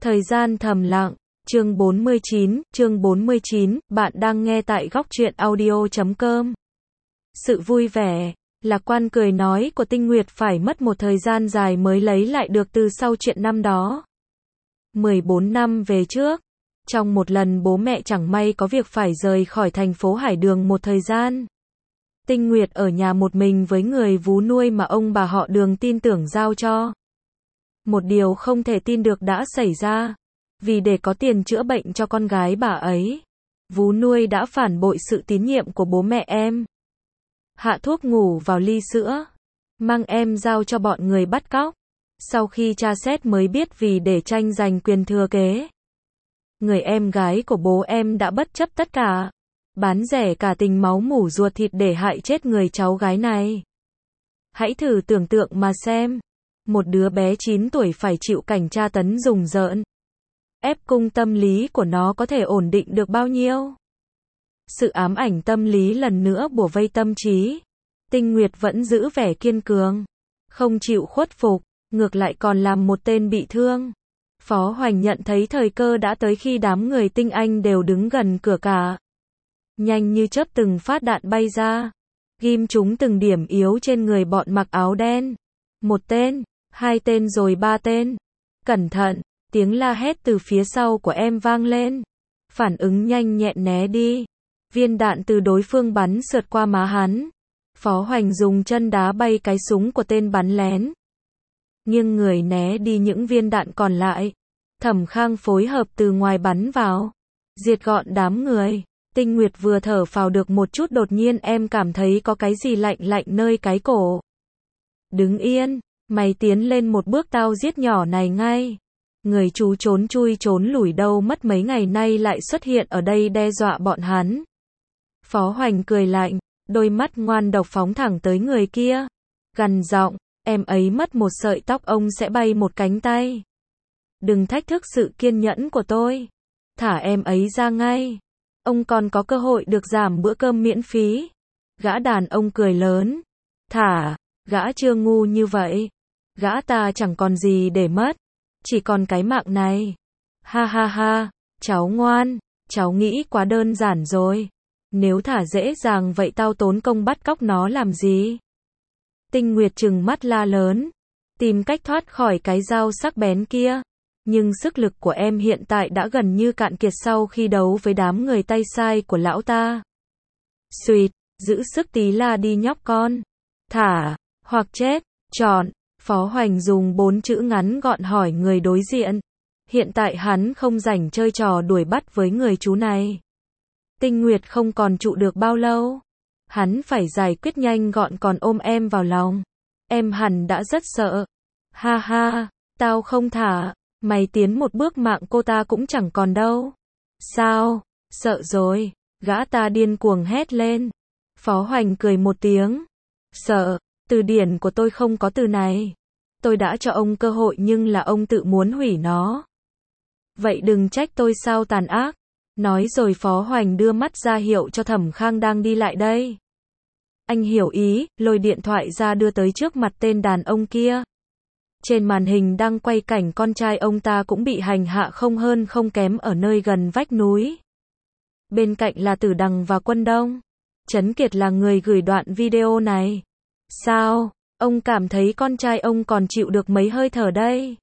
Thời gian thầm lặng, chương 49, bạn đang nghe tại góc truyện audio.com. Sự vui vẻ, lạc quan cười nói của Tinh Nguyệt phải mất một thời gian dài mới lấy lại được từ sau chuyện năm đó. 14 năm về trước, trong một lần bố mẹ chẳng may có việc phải rời khỏi thành phố Hải Đường một thời gian. Tinh Nguyệt ở nhà một mình với người vú nuôi mà ông bà họ Đường tin tưởng giao cho. Một điều không thể tin được đã xảy ra. Vì để có tiền chữa bệnh cho con gái bà ấy, vú nuôi đã phản bội sự tín nhiệm của bố mẹ em. Hạ thuốc ngủ vào ly sữa, mang em giao cho bọn người bắt cóc. Sau khi tra xét mới biết vì để tranh giành quyền thừa kế, người em gái của bố em đã bất chấp tất cả, bán rẻ cả tình máu mủ ruột thịt để hại chết người cháu gái này. Hãy thử tưởng tượng mà xem, một đứa bé 9 tuổi phải chịu cảnh tra tấn rùng rợn. Ép cung tâm lý của nó có thể ổn định được bao nhiêu? Sự ám ảnh tâm lý lần nữa bủa vây tâm trí. Tinh Nguyệt vẫn giữ vẻ kiên cường, không chịu khuất phục, ngược lại còn làm một tên bị thương. Phó Hoành nhận thấy thời cơ đã tới khi đám người Tinh Anh đều đứng gần cửa cả. Nhanh như chớp từng phát đạn bay ra, ghim trúng từng điểm yếu trên người bọn mặc áo đen. Một tên, hai tên rồi ba tên. Cẩn thận! Tiếng la hét từ phía sau của em vang lên. Phản ứng nhanh nhẹn né đi. Viên đạn từ đối phương bắn sượt qua má hắn. Phó Hoành dùng chân đá bay cái súng của tên bắn lén. Nghiêng người né đi những viên đạn còn lại. Thẩm Khang phối hợp từ ngoài bắn vào, diệt gọn đám người. Tinh Nguyệt vừa thở phào được một chút đột nhiên em cảm thấy có cái gì lạnh lạnh nơi cái cổ. Đứng yên, mày tiến lên một bước tao giết nhỏ này ngay. Người chú trốn chui trốn lủi đâu mất mấy ngày nay lại xuất hiện ở đây đe dọa bọn hắn. Phó Hoành cười lạnh, đôi mắt ngoan độc phóng thẳng tới người kia. Gằn giọng, em ấy mất một sợi tóc ông sẽ bay một cánh tay. Đừng thách thức sự kiên nhẫn của tôi. Thả em ấy ra ngay. Ông còn có cơ hội được giảm bữa cơm miễn phí. Gã đàn ông cười lớn. Thả, gã chưa ngu như vậy. Gã ta chẳng còn gì để mất. Chỉ còn cái mạng này. Ha ha ha, cháu ngoan, cháu nghĩ quá đơn giản rồi. Nếu thả dễ dàng vậy tao tốn công bắt cóc nó làm gì? Tinh Nguyệt trừng mắt la lớn, tìm cách thoát khỏi cái dao sắc bén kia. Nhưng sức lực của em hiện tại đã gần như cạn kiệt sau khi đấu với đám người tay sai của lão ta. Xuyệt, giữ sức tí la đi nhóc con. Thả, hoặc chết, chọn. Phó Hoành dùng 4 chữ ngắn gọn hỏi người đối diện. Hiện tại hắn không rảnh chơi trò đuổi bắt với người chú này. Tinh Nguyệt không còn trụ được bao lâu. Hắn phải giải quyết nhanh gọn còn ôm em vào lòng. Em hẳn đã rất sợ. Ha ha, tao không thả. Mày tiến một bước mạng cô ta cũng chẳng còn đâu. Sao? Sợ rồi. Gã ta điên cuồng hét lên. Phó Hoành cười một tiếng. Sợ. Từ điển của tôi không có từ này. Tôi đã cho ông cơ hội nhưng là ông tự muốn hủy nó. Vậy đừng trách tôi sao tàn ác. Nói rồi Phó Hoành đưa mắt ra hiệu cho Thẩm Khang đang đi lại đây. Anh hiểu ý, lôi điện thoại ra đưa tới trước mặt tên đàn ông kia. Trên màn hình đang quay cảnh con trai ông ta cũng bị hành hạ không hơn không kém ở nơi gần vách núi. Bên cạnh là Tử Đằng và Quân Đông. Trấn Kiệt là người gửi đoạn video này. Sao? Ông cảm thấy con trai ông còn chịu được mấy hơi thở đây?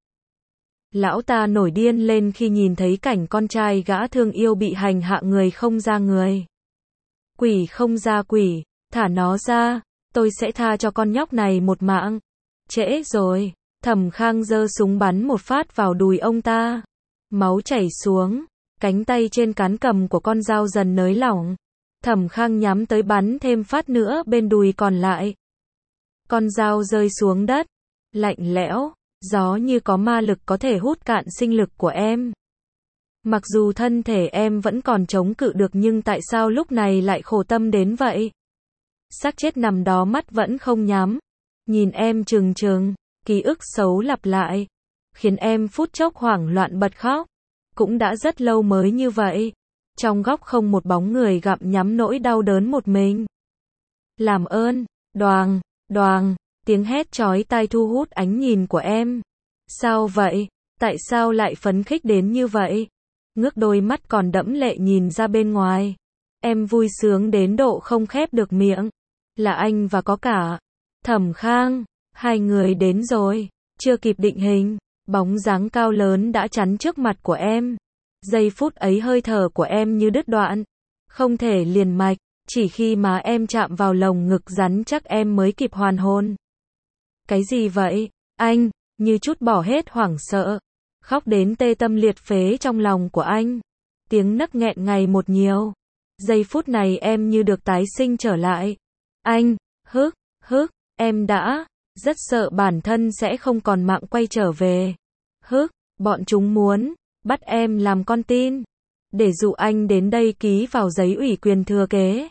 Lão ta nổi điên lên khi nhìn thấy cảnh con trai gã thương yêu bị hành hạ người không ra người. Quỷ không ra quỷ, thả nó ra, tôi sẽ tha cho con nhóc này một mạng. Trễ rồi, Thẩm Khang giơ súng bắn một phát vào đùi ông ta. Máu chảy xuống, cánh tay trên cán cầm của con dao dần nới lỏng. Thẩm Khang nhắm tới bắn thêm phát nữa bên đùi còn lại. Con dao rơi xuống đất, lạnh lẽo, gió như có ma lực có thể hút cạn sinh lực của em. Mặc dù thân thể em vẫn còn chống cự được nhưng tại sao lúc này lại khổ tâm đến vậy? Xác chết nằm đó mắt vẫn không nhắm, nhìn em trừng trừng, ký ức xấu lặp lại, khiến em phút chốc hoảng loạn bật khóc. Cũng đã rất lâu mới như vậy. Trong góc không một bóng người gặm nhắm nỗi đau đớn một mình. Làm ơn, đoàng. Đoàng, tiếng hét chói tai thu hút ánh nhìn của em. Sao vậy? Tại sao lại phấn khích đến như vậy? Ngước đôi mắt còn đẫm lệ nhìn ra bên ngoài. Em vui sướng đến độ không khép được miệng. Là anh và có cả Thẩm Khang. Hai người đến rồi. Chưa kịp định hình, bóng dáng cao lớn đã chắn trước mặt của em. Giây phút ấy hơi thở của em như đứt đoạn. Không thể liền mạch. Chỉ khi mà em chạm vào lồng ngực rắn chắc em mới kịp hoàn hồn. Cái gì vậy? Anh, như chút bỏ hết hoảng sợ. Khóc đến tê tâm liệt phế trong lòng của anh. Tiếng nấc nghẹn ngày một nhiều. Giây phút này em như được tái sinh trở lại. Anh, em đã rất sợ bản thân sẽ không còn mạng quay trở về. Bọn chúng muốn bắt em làm con tin. Để dụ anh đến đây ký vào giấy ủy quyền thừa kế.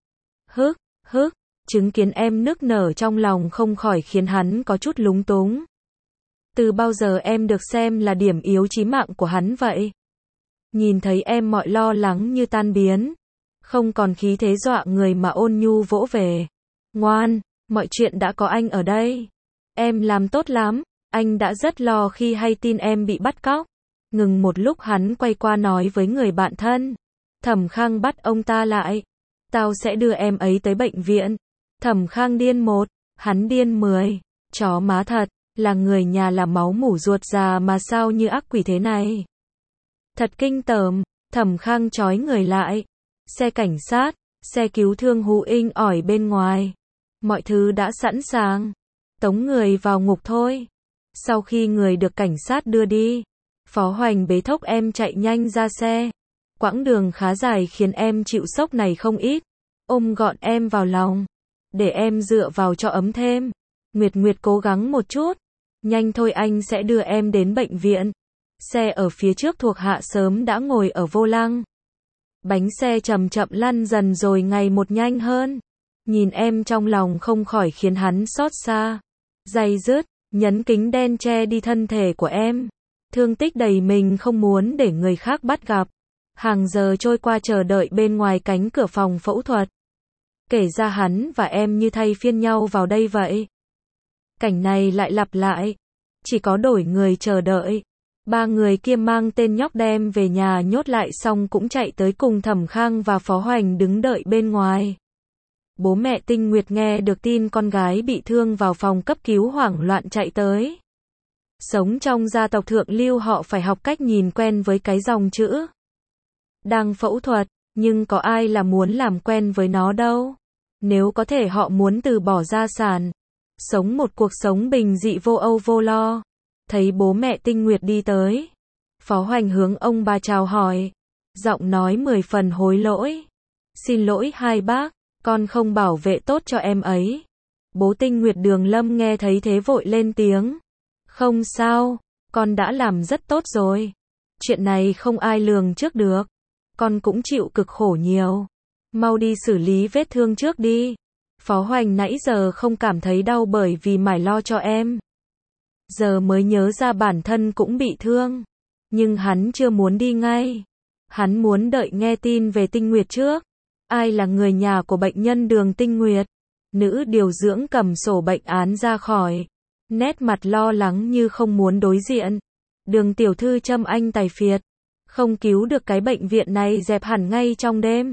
Chứng kiến em nức nở trong lòng không khỏi khiến hắn có chút lúng túng. Từ bao giờ em được xem là điểm yếu chí mạng của hắn vậy? Nhìn thấy em mọi lo lắng như tan biến. Không còn khí thế dọa người mà ôn nhu vỗ về. Ngoan, mọi chuyện đã có anh ở đây. Em làm tốt lắm, anh đã rất lo khi hay tin em bị bắt cóc. Ngừng một lúc hắn quay qua nói với người bạn thân. Thẩm Khang bắt ông ta lại. Tao sẽ đưa em ấy tới bệnh viện. Thẩm Khang điên 1, hắn điên 10. Chó má thật, là người nhà là máu mủ ruột già mà sao như ác quỷ thế này. Thật kinh tởm, Thẩm Khang trói người lại. Xe cảnh sát, xe cứu thương hú inh ỏi bên ngoài. Mọi thứ đã sẵn sàng. Tống người vào ngục thôi. Sau khi người được cảnh sát đưa đi, Phó Hoành bế thốc em chạy nhanh ra xe. Quãng đường khá dài khiến em chịu sốc này không ít. Ôm gọn em vào lòng. Để em dựa vào cho ấm thêm. Nguyệt cố gắng một chút. Nhanh thôi anh sẽ đưa em đến bệnh viện. Xe ở phía trước thuộc hạ sớm đã ngồi ở vô lăng. Bánh xe chậm chậm lăn dần rồi ngày một nhanh hơn. Nhìn em trong lòng không khỏi khiến hắn xót xa. Day dứt, nhấn kính đen che đi thân thể của em. Thương tích đầy mình không muốn để người khác bắt gặp. Hàng giờ trôi qua chờ đợi bên ngoài cánh cửa phòng phẫu thuật. Kể ra hắn và em như thay phiên nhau vào đây vậy. Cảnh này lại lặp lại. Chỉ có đổi người chờ đợi. Ba người kia mang tên nhóc đem về nhà nhốt lại xong cũng chạy tới cùng Thẩm Khang và Phó Hoành đứng đợi bên ngoài. Bố mẹ Tinh Nguyệt nghe được tin con gái bị thương vào phòng cấp cứu hoảng loạn chạy tới. Sống trong gia tộc thượng lưu họ phải học cách nhìn quen với cái dòng chữ. Đang phẫu thuật, nhưng có ai là muốn làm quen với nó đâu. Nếu có thể họ muốn từ bỏ gia sản. Sống một cuộc sống bình dị vô âu vô lo. Thấy bố mẹ Tinh Nguyệt đi tới. Phó Hoành hướng ông bà chào hỏi. Giọng nói 10 phần hối lỗi. Xin lỗi hai bác, con không bảo vệ tốt cho em ấy. Bố Tinh Nguyệt Đường Lâm nghe thấy thế vội lên tiếng. Không sao, con đã làm rất tốt rồi. Chuyện này không ai lường trước được. Con cũng chịu cực khổ nhiều. Mau đi xử lý vết thương trước đi. Phó Hoành nãy giờ không cảm thấy đau bởi vì mải lo cho em. Giờ mới nhớ ra bản thân cũng bị thương. Nhưng hắn chưa muốn đi ngay. Hắn muốn đợi nghe tin về Tinh Nguyệt trước. Ai là người nhà của bệnh nhân Đường Tinh Nguyệt? Nữ điều dưỡng cầm sổ bệnh án ra khỏi. Nét mặt lo lắng như không muốn đối diện. Đường tiểu thư châm anh tài phiệt. Không cứu được cái bệnh viện này dẹp hẳn ngay trong đêm.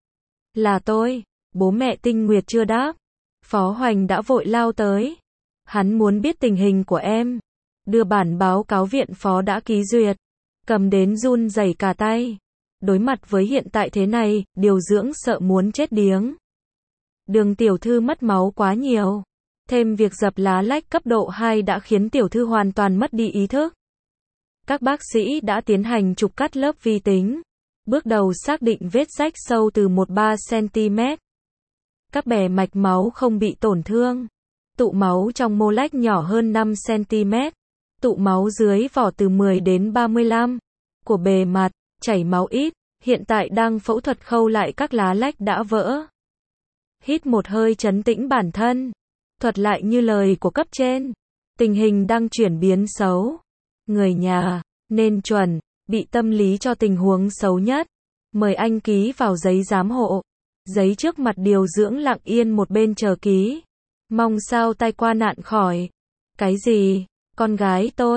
Là tôi. Bố mẹ Tinh Nguyệt chưa đáp. Phó Hoành đã vội lao tới. Hắn muốn biết tình hình của em. Đưa bản báo cáo viện phó đã ký duyệt. Cầm đến run rẩy cả tay. Đối mặt với hiện tại thế này, điều dưỡng sợ muốn chết điếng. Đường tiểu thư mất máu quá nhiều. Thêm việc dập lá lách cấp độ 2 đã khiến tiểu thư hoàn toàn mất đi ý thức. Các bác sĩ đã tiến hành chụp cắt lớp vi tính. Bước đầu xác định vết rách sâu từ 13 cm. Các bè mạch máu không bị tổn thương. Tụ máu trong mô lách nhỏ hơn 5 cm. Tụ máu dưới vỏ từ 10 đến 35. Của bề mặt, chảy máu ít. Hiện tại đang phẫu thuật khâu lại các lá lách đã vỡ. Hít một hơi trấn tĩnh bản thân. Thuật lại như lời của cấp trên. Tình hình đang chuyển biến xấu. Người nhà, nên chuẩn, bị tâm lý cho tình huống xấu nhất. Mời anh ký vào giấy giám hộ. Giấy trước mặt điều dưỡng lặng yên một bên chờ ký. Mong sao tai qua nạn khỏi. Cái gì? Con gái tôi.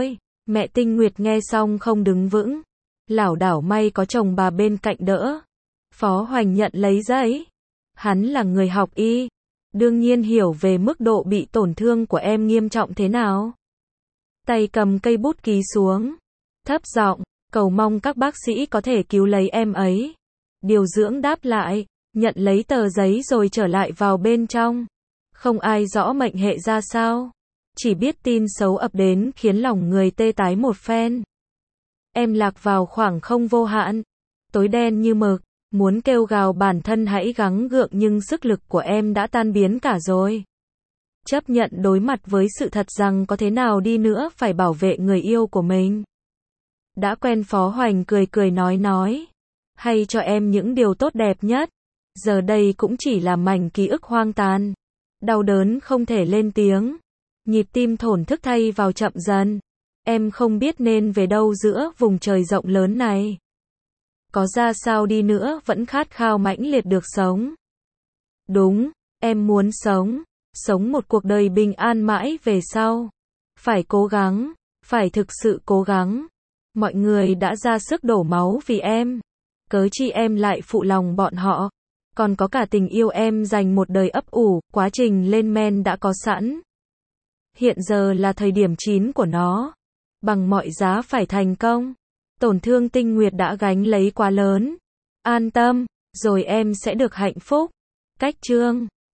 Mẹ Tinh Nguyệt nghe xong không đứng vững. Lảo đảo may có chồng bà bên cạnh đỡ. Phó Hoành nhận lấy giấy. Hắn là người học y. Đương nhiên hiểu về mức độ bị tổn thương của em nghiêm trọng thế nào. Tay cầm cây bút ký xuống. Thấp giọng, cầu mong các bác sĩ có thể cứu lấy em ấy. Điều dưỡng đáp lại, nhận lấy tờ giấy rồi trở lại vào bên trong. Không ai rõ mệnh hệ ra sao. Chỉ biết tin xấu ập đến khiến lòng người tê tái một phen. Em lạc vào khoảng không vô hạn. Tối đen như mực. Muốn kêu gào bản thân hãy gắng gượng nhưng sức lực của em đã tan biến cả rồi. Chấp nhận đối mặt với sự thật rằng có thế nào đi nữa phải bảo vệ người yêu của mình. Đã quen Phó Hoành cười cười nói. Hay cho em những điều tốt đẹp nhất. Giờ đây cũng chỉ là mảnh ký ức hoang tàn. Đau đớn không thể lên tiếng. Nhịp tim thổn thức thay vào chậm dần. Em không biết nên về đâu giữa vùng trời rộng lớn này. Có ra sao đi nữa vẫn khát khao mãnh liệt được sống. Đúng, em muốn sống. Sống một cuộc đời bình an mãi về sau. Phải cố gắng, phải thực sự cố gắng. Mọi người đã ra sức đổ máu vì em. Cớ chi em lại phụ lòng bọn họ. Còn có cả tình yêu em dành một đời ấp ủ, quá trình lên men đã có sẵn. Hiện giờ là thời điểm chín của nó. Bằng mọi giá phải thành công. Tổn thương Tinh Nguyệt đã gánh lấy quá lớn. An tâm, rồi em sẽ được hạnh phúc. Cách chương